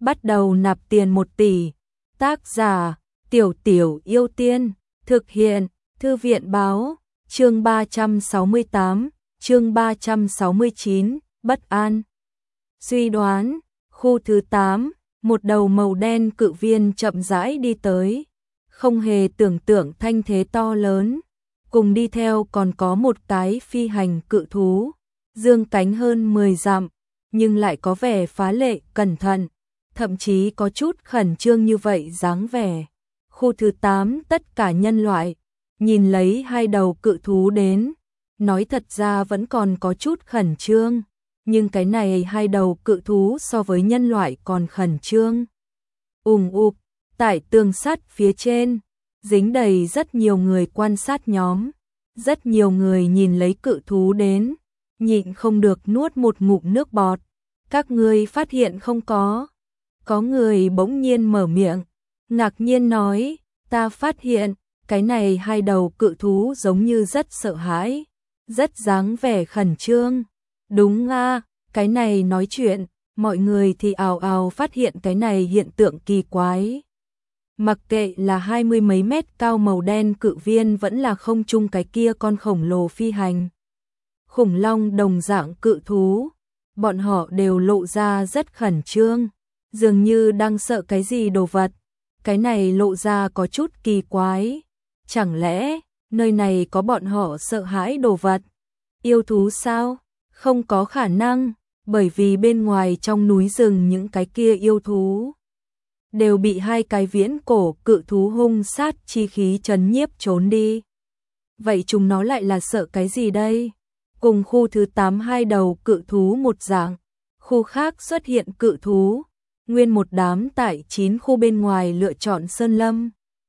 bắt đầu nạp tiền 1 tỷ. Tác giả, Tiểu Tiểu Yêu Tiên, thực hiện, Thư viện báo, chương 368, chương 369, bất an. Suy đoán, khu thứ 8, một đầu màu đen cự viên chậm rãi đi tới, không hề tưởng tượng thanh thế to lớn, cùng đi theo còn có một cái phi hành cự thú, dương cánh hơn 10 dặm, nhưng lại có vẻ phá lệ, cẩn thận, thậm chí có chút khẩn trương như vậy dáng vẻ. Khu thứ 8 tất cả nhân loại, nhìn lấy hai đầu cự thú đến, nói thật ra vẫn còn có chút khẩn trương, nhưng cái này hai đầu cự thú so với nhân loại còn khẩn trương. Ụp, tại tường sắt phía trên, dính đầy rất nhiều người quan sát nhóm, rất nhiều người nhìn lấy cự thú đến, nhịn không được nuốt một ngụm nước bọt. Các ngươi phát hiện không có? Có người bỗng nhiên mở miệng, ngạc nhiên nói, ta phát hiện, cái này hai đầu cự thú giống như rất sợ hãi, rất dáng vẻ khẩn trương. Đúng a, cái này nói chuyện, mọi người thì ào ào phát hiện cái này hiện tượng kỳ quái. Mặc kệ là 20 mấy mét cao màu đen cự viên vẫn là không trung cái kia con khổng lồ phi hành. Khủng long đồng dạng cự thú, bọn họ đều lộ ra rất khẩn trương, dường như đang sợ cái gì đồ vật. Cái này lộ ra có chút kỳ quái. Chẳng lẽ, nơi này có bọn họ sợ hãi đồ vật? Yêu thú sao? Không có khả năng, bởi vì bên ngoài trong núi rừng những cái kia yêu thú đều bị hai cái viễn cổ cự thú hung sát chi khí trấn nhiếp trốn đi. Vậy chúng nó lại là sợ cái gì đây? Cùng khu thứ 8 hai đầu cự thú một dạng, khu khác xuất hiện cự thú, nguyên một đám tại 9 khu bên ngoài lựa chọn sơn lâm,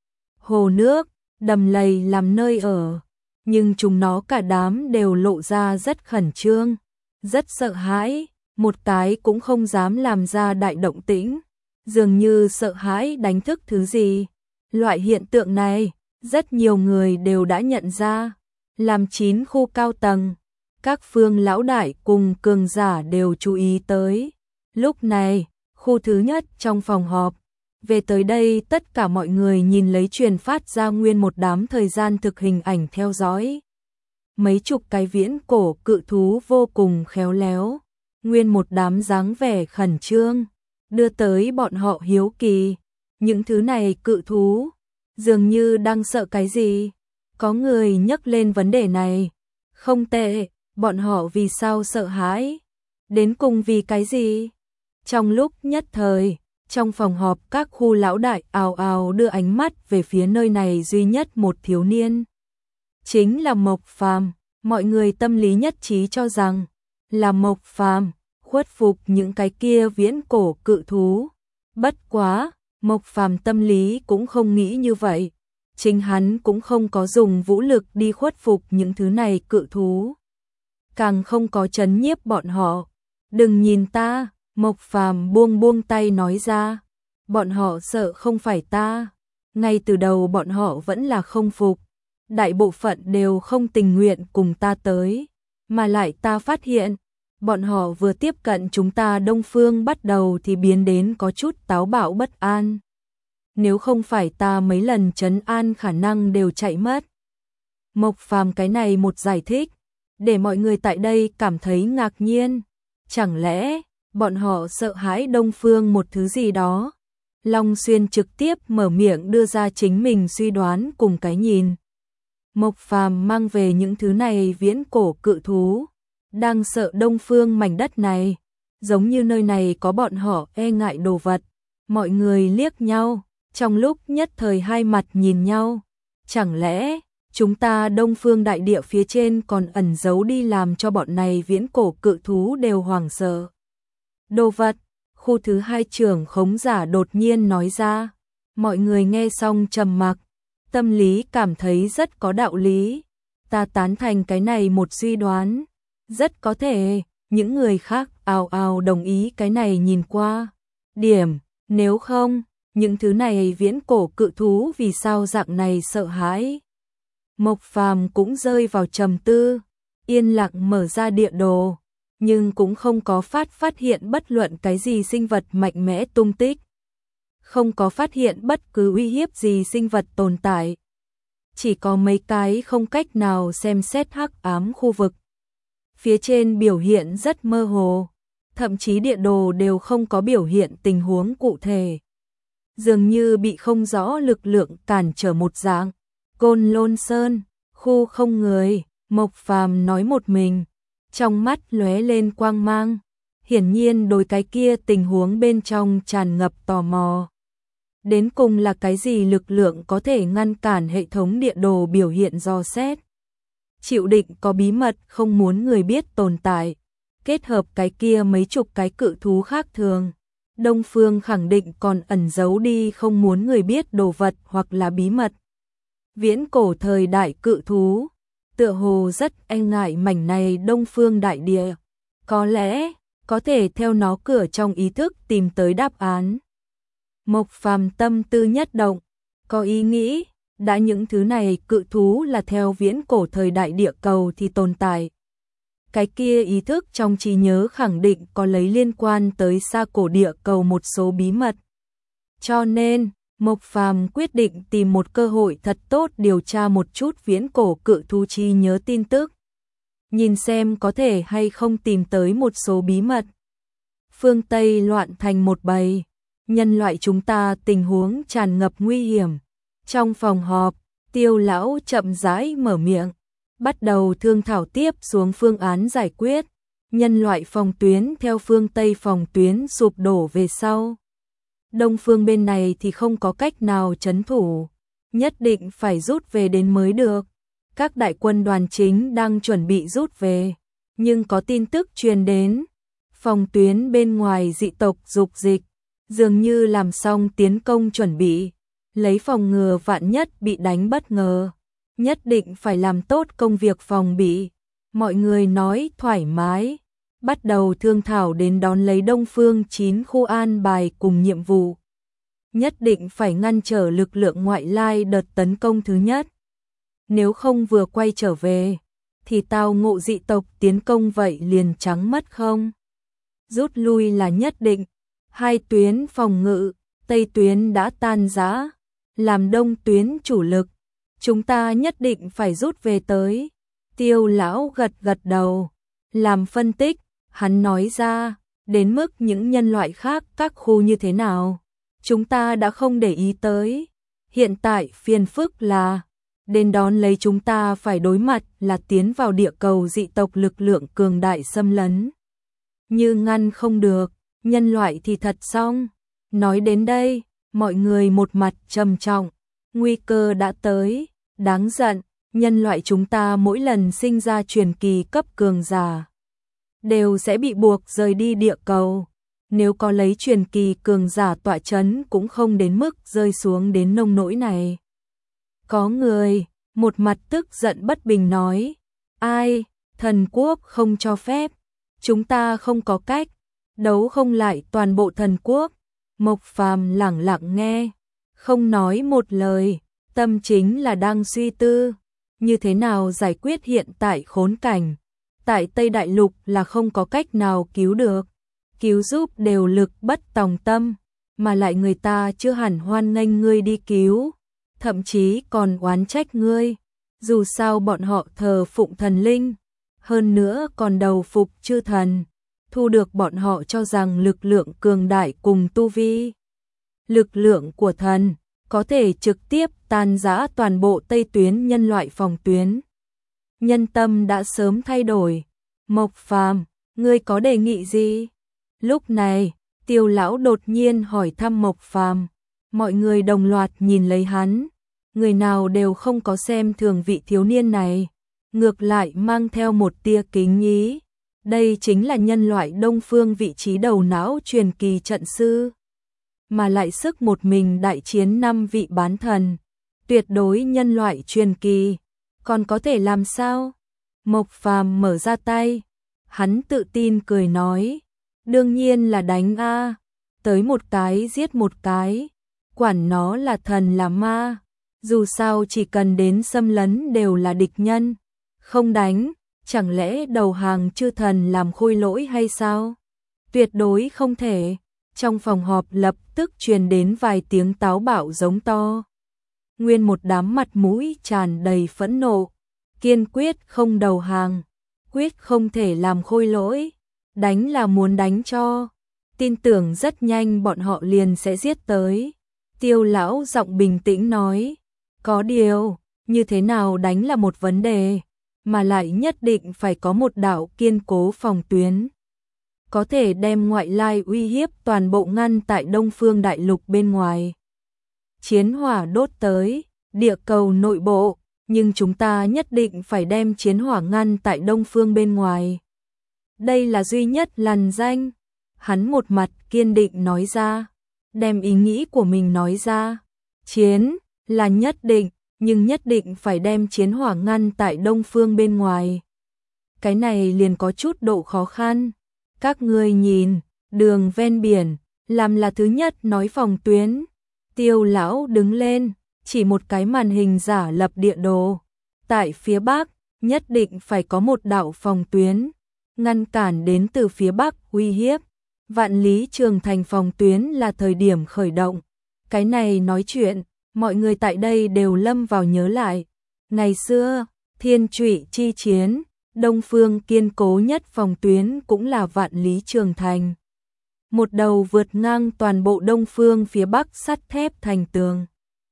hồ nước, đầm lầy làm nơi ở, nhưng chúng nó cả đám đều lộ ra rất khẩn trương, rất sợ hãi, một cái cũng không dám làm ra đại động tĩnh, dường như sợ hãi đánh thức thứ gì. Loại hiện tượng này, rất nhiều người đều đã nhận ra, làm 9 khu cao tầng, các phương lão đại cùng cường giả đều chú ý tới. Lúc này, khu thứ nhất trong phòng họp, về tới đây tất cả mọi người nhìn lấy truyền phát ra nguyên một đám thời gian thực hình ảnh theo dõi. Mấy chục cái viễn cổ cự thú vô cùng khéo léo, nguyên một đám dáng vẻ khẩn trương, đưa tới bọn họ hiếu kỳ. Những thứ này cự thú, dường như đang sợ cái gì? Có người nhắc lên vấn đề này. Không tệ, bọn họ vì sao sợ hãi? Đến cùng vì cái gì? Trong lúc nhất thời, trong phòng họp các khu lão đại ào ào đưa ánh mắt về phía nơi này duy nhất một thiếu niên. Chính là Mộc Phàm, mọi người tâm lý nhất trí cho rằng là Mộc Phàm khuất phục những cái kia viễn cổ cự thú. Bất quá, Mộc Phàm tâm lý cũng không nghĩ như vậy. Chính hắn cũng không có dùng vũ lực đi khuất phục những thứ này cự thú. Càng không có trấn nhiếp bọn họ. Đừng nhìn ta, Mộc Phàm buông tay nói ra. Bọn họ sợ không phải ta. Ngay từ đầu bọn họ vẫn là không phục. Đại bộ phận đều không tình nguyện cùng ta tới. Mà lại ta phát hiện, bọn họ vừa tiếp cận chúng ta Đông Phương bắt đầu thì biến đến có chút táo bạo bất an. Nếu không phải ta mấy lần trấn an khả năng đều chạy mất. Mộc Phàm cái này một giải thích, để mọi người tại đây cảm thấy ngạc nhiên. Chẳng lẽ, bọn họ sợ hãi Đông Phương một thứ gì đó? Long Xuyên trực tiếp mở miệng đưa ra chính mình suy đoán cùng cái nhìn. Mộc Phàm mang về những thứ này viễn cổ cự thú, đang sợ Đông Phương mảnh đất này, giống như nơi này có bọn họ e ngại đồ vật. Mọi người liếc nhau, trong lúc nhất thời hai mặt nhìn nhau. Chẳng lẽ, chúng ta Đông Phương đại địa phía trên còn ẩn giấu đi làm cho bọn này viễn cổ cự thú đều hoảng sợ đồ vật? Khu thứ 2 trưởng khống giả đột nhiên nói ra. Mọi người nghe xong trầm mặc, tâm lý cảm thấy rất có đạo lý. Ta tán thành cái này một suy đoán. Rất có thể, những người khác ào ào đồng ý cái này nhìn qua. Điểm, nếu không, những thứ này viễn cổ cự thú vì sao dạng này sợ hãi? Mộc Phàm cũng rơi vào trầm tư, yên lặng mở ra địa đồ, nhưng cũng không có phát hiện bất luận cái gì sinh vật mạnh mẽ tung tích. Không có phát hiện bất cứ uy hiếp gì sinh vật tồn tại. Chỉ có mấy cái không cách nào xem xét hắc ám khu vực. Phía trên biểu hiện rất mơ hồ, thậm chí địa đồ đều không có biểu hiện tình huống cụ thể. Dường như bị không rõ lực lượng cản trở một dạng. Côn Lôn Sơn, khu không người, Mộc Phàm nói một mình, trong mắt lóe lên quang mang, hiển nhiên đối cái kia tình huống bên trong tràn ngập tò mò. Đến cùng là cái gì lực lượng có thể ngăn cản hệ thống địa đồ biểu hiện dò xét? Chịu định có bí mật không muốn người biết tồn tại, kết hợp cái kia mấy chục cái cự thú khác thường. Đông Phương khẳng định còn ẩn giấu đi không muốn người biết đồ vật hoặc là bí mật. Viễn cổ thời đại cự thú, tựa hồ rất e ngại mảnh này Đông Phương đại địa. Có lẽ, có thể theo nó cửa trong ý thức tìm tới đáp án. Mộc Phàm tâm tư nhất động, có ý nghĩ, đã những thứ này cự thú là theo viễn cổ thời đại địa cầu thì tồn tại. Cái kia ý thức trong trí nhớ khẳng định có lấy liên quan tới xa cổ địa cầu một số bí mật. Cho nên, Mộc Phàm quyết định tìm một cơ hội thật tốt điều tra một chút viễn cổ cự thú trí nhớ tin tức. Nhìn xem có thể hay không tìm tới một số bí mật. Phương Tây loạn thành một bầy, nhân loại chúng ta tình huống tràn ngập nguy hiểm. Trong phòng họp, Tiêu lão chậm rãi mở miệng, bắt đầu thương thảo tiếp xuống phương án giải quyết. Nhân loại phòng tuyến theo phương Tây phòng tuyến sụp đổ về sau. Đông phương bên này thì không có cách nào trấn thủ, nhất định phải rút về đến mới được. Các đại quân đoàn chính đang chuẩn bị rút về, nhưng có tin tức truyền đến, phòng tuyến bên ngoài dị tộc dục dịch, dường như làm xong tiến công chuẩn bị, lấy phòng ngừa vạn nhất bị đánh bất ngờ, nhất định phải làm tốt công việc phòng bị. Mọi người nói thoải mái, bắt đầu thương thảo đến đón lấy Đông Phương 9 khu an bài cùng nhiệm vụ. Nhất định phải ngăn trở lực lượng ngoại lai đợt tấn công thứ nhất. Nếu không vừa quay trở về, thì tao ngộ dị tộc tiến công vậy liền trắng mất không? Rút lui là nhất định. Hai tuyến phòng ngự, Tây tuyến đã tan rã, làm Đông tuyến chủ lực. Chúng ta nhất định phải rút về tới. Tiêu lão gật gật đầu, làm phân tích, hắn nói ra, đến mức những nhân loại khác các khu như thế nào, chúng ta đã không để ý tới. Hiện tại phiền phức là, đến đón lấy chúng ta phải đối mặt là tiến vào địa cầu dị tộc lực lượng cường đại xâm lấn. Như ngăn không được, nhân loại thì thật xong. Nói đến đây, mọi người một mặt trầm trọng, nguy cơ đã tới, đáng giận, nhân loại chúng ta mỗi lần sinh ra truyền kỳ cấp cường giả, đều sẽ bị buộc rời đi địa cầu. Nếu có lấy truyền kỳ cường giả tọa chấn cũng không đến mức rơi xuống đến nông nỗi này. Có người, một mặt tức giận bất bình nói, ai, thần quốc không cho phép, chúng ta không có cách, đấu không lại toàn bộ thần quốc. Mộc Phàm lẳng lặng nghe, không nói một lời, tâm chính là đang suy tư, như thế nào giải quyết hiện tại khốn cảnh. Tại Tây Đại Lục là không có cách nào cứu được, cứu giúp đều lực bất tòng tâm, mà lại người ta chưa hẳn hoan nghênh ngươi đi cứu, thậm chí còn oán trách ngươi, dù sao bọn họ thờ phụng thần linh, hơn nữa còn đầu phục chư thần, thu được bọn họ cho rằng lực lượng cường đại cùng tu vi. Lực lượng của thần có thể trực tiếp tan rã toàn bộ Tây tuyến nhân loại phòng tuyến. Nhân tâm đã sớm thay đổi. Mộc Phàm, ngươi có đề nghị gì? Lúc này, Tiêu lão đột nhiên hỏi thăm Mộc Phàm. Mọi người đồng loạt nhìn lấy hắn, người nào đều không có xem thường vị thiếu niên này, ngược lại mang theo một tia kính ý. Đây chính là nhân loại Đông Phương vị trí đầu não truyền kỳ trận sư, mà lại sức một mình đại chiến 5 vị bán thần, tuyệt đối nhân loại truyền kỳ, còn có thể làm sao? Mộc Phàm mở ra tay, hắn tự tin cười nói, đương nhiên là đánh a, tới một cái giết một cái, quản nó là thần là ma, dù sao chỉ cần đến xâm lấn đều là địch nhân, không đánh, chẳng lẽ đầu hàng chư thần làm khôi lỗi hay sao? Tuyệt đối không thể. Trong phòng họp lập tức truyền đến vài tiếng táo bạo giống to. Nguyên một đám mặt mũi tràn đầy phẫn nộ, kiên quyết không đầu hàng, quyết không thể làm khôi lỗi, đánh là muốn đánh cho. Tin tưởng rất nhanh bọn họ liền sẽ giết tới. Tiêu lão giọng bình tĩnh nói, có điều, như thế nào đánh là một vấn đề, mà lại nhất định phải có một đạo kiên cố phòng tuyến. Có thể đem ngoại lai uy hiếp toàn bộ ngăn tại Đông Phương Đại Lục bên ngoài. Chiến hỏa đốt tới địa cầu nội bộ, nhưng chúng ta nhất định phải đem chiến hỏa ngăn tại Đông Phương bên ngoài. Đây là duy nhất lằn danh. Hắn một mặt kiên định nói ra, đem ý nghĩ của mình nói ra. Chiến là nhất định, nhưng nhất định phải đem chiến hỏa ngăn tại Đông Phương bên ngoài. Cái này liền có chút độ khó khăn. Các ngươi nhìn, đường ven biển, làm là thứ nhất nói phòng tuyến. Tiêu lão đứng lên, chỉ một cái màn hình giả lập địa đồ. Tại phía Bắc, nhất định phải có một đạo phòng tuyến, ngăn cản đến từ phía Bắc uy hiếp. Vạn Lý Trường Thành phòng tuyến là thời điểm khởi động. Cái này nói chuyện, mọi người tại đây đều lâm vào nhớ lại. Ngày xưa, Thiên Trụy chi chiến, Đông Phương kiên cố nhất phòng tuyến cũng là Vạn Lý Trường Thành. Một đầu vượt ngang toàn bộ Đông Phương phía Bắc sắt thép thành tường.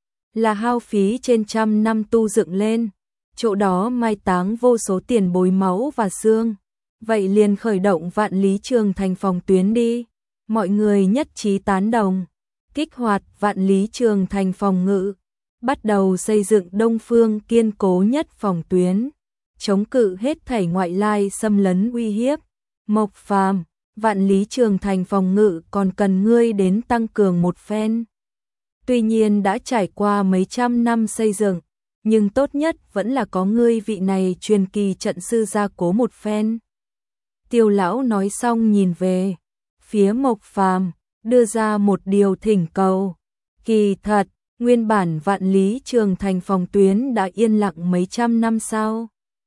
Là hao phí trên trăm năm tu dựng lên, chỗ đó mai táng vô số tiền bối máu và xương. Vậy liền khởi động Vạn Lý Trường Thành phòng tuyến đi. Mọi người nhất trí tán đồng, kích hoạt Vạn Lý Trường Thành phòng ngự, bắt đầu xây dựng Đông Phương kiên cố nhất phòng tuyến, chống cự hết thảy ngoại lai xâm lấn uy hiếp. Mộc Phàm, Vạn Lý Trường Thành phòng ngự còn cần ngươi đến tăng cường một phen. Tuy nhiên đã trải qua mấy trăm năm xây dựng, nhưng tốt nhất vẫn là có ngươi vị này truyền kỳ trận sư gia cố một phen. Tiêu lão nói xong nhìn về phía Mộc Phàm, đưa ra một điều thỉnh cầu. Kỳ thật, nguyên bản Vạn Lý Trường Thành phòng tuyến đã yên lặng mấy trăm năm sau.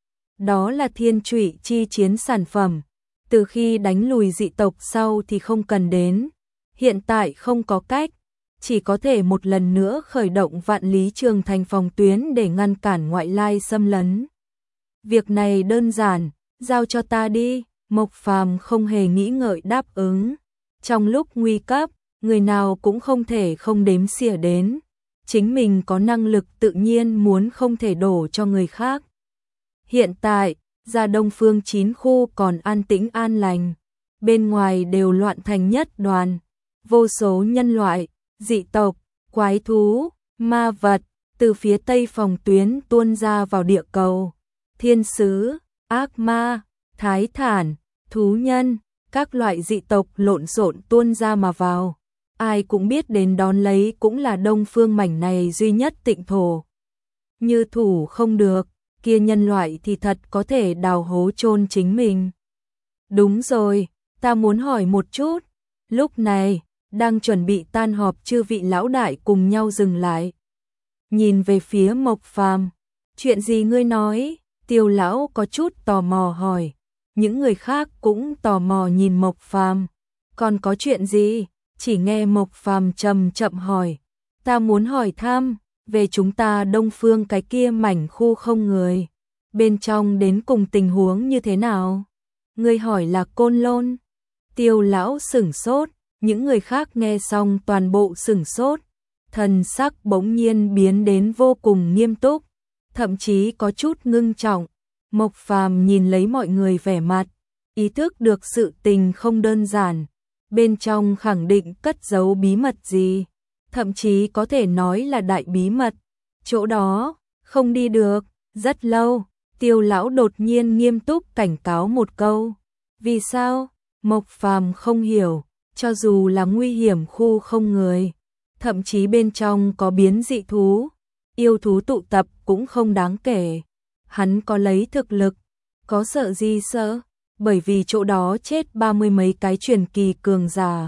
Đó là Thiên Trụy chi chiến sản phẩm, từ khi đánh lùi dị tộc sau thì không cần đến. Hiện tại không có cách, chỉ có thể một lần nữa khởi động Vạn Lý Trường Thành phòng tuyến để ngăn cản ngoại lai xâm lấn. Việc này đơn giản, giao cho ta đi. Mộc Phàm không hề nghĩ ngợi đáp ứng. Trong lúc nguy cấp, người nào cũng không thể không đếm xỉa đến. Chính mình có năng lực tự nhiên muốn không thể đổ cho người khác. Hiện tại, ra Đông Phương 9 khu còn an tĩnh an lành. Bên ngoài đều loạn thành nhất đoàn. Vô số nhân loại, dị tộc, quái thú, ma vật, từ phía tây phòng tuyến tuôn ra vào địa cầu. Thiên sứ, ác ma, thái thản, thú nhân, các loại dị tộc lộn xộn tuôn ra mà vào. Ai cũng biết đến đón lấy cũng là Đông Phương mảnh này duy nhất tịnh thổ. Như thủ không được, kia nhân loại thì thật có thể đào hố chôn chính mình. Đúng rồi, ta muốn hỏi một chút. Lúc này, đang chuẩn bị tan họp chư vị lão đại cùng nhau dừng lại. Nhìn về phía Mộc Phàm, chuyện gì ngươi nói? Tiêu lão có chút tò mò hỏi. Những người khác cũng tò mò nhìn Mộc Phàm. Còn có chuyện gì? Chỉ nghe Mộc Phàm chậm chậm hỏi. Ta muốn hỏi thăm về chúng ta Đông Phương cái kia mảnh khu không người. Bên trong đến cùng tình huống như thế nào? Ngươi hỏi là Côn Lôn. Tiêu lão sửng sốt, những người khác nghe xong toàn bộ sửng sốt. Thần sắc bỗng nhiên biến đến vô cùng nghiêm túc, thậm chí có chút ngưng trọng. Mộc Phàm nhìn lấy mọi người vẻ mặt, ý thức được sự tình không đơn giản, bên trong khẳng định cất giấu bí mật gì, thậm chí có thể nói là đại bí mật. Chỗ đó, không đi được, rất lâu, Tiêu lão đột nhiên nghiêm túc cảnh cáo một câu. Vì sao? Mộc Phàm không hiểu, cho dù là nguy hiểm khu không người, thậm chí bên trong có biến dị thú, yêu thú tụ tập cũng không đáng kể. Hắn có lấy thực lực, có sợ gì sợ, bởi vì chỗ đó chết 30 mấy cái truyền kỳ cường giả.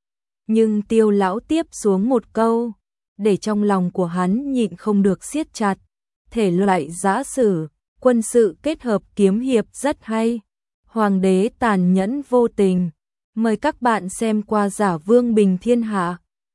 Nhưng Tiêu lão tiếp xuống một câu, để trong lòng của hắn nhịn không được siết chặt. Thể loại giã sử, quân sự kết hợp kiếm hiệp rất hay. Hoàng đế tàn nhẫn vô tình. Mời các bạn xem qua Giả Vương Bình Thiên Hạ.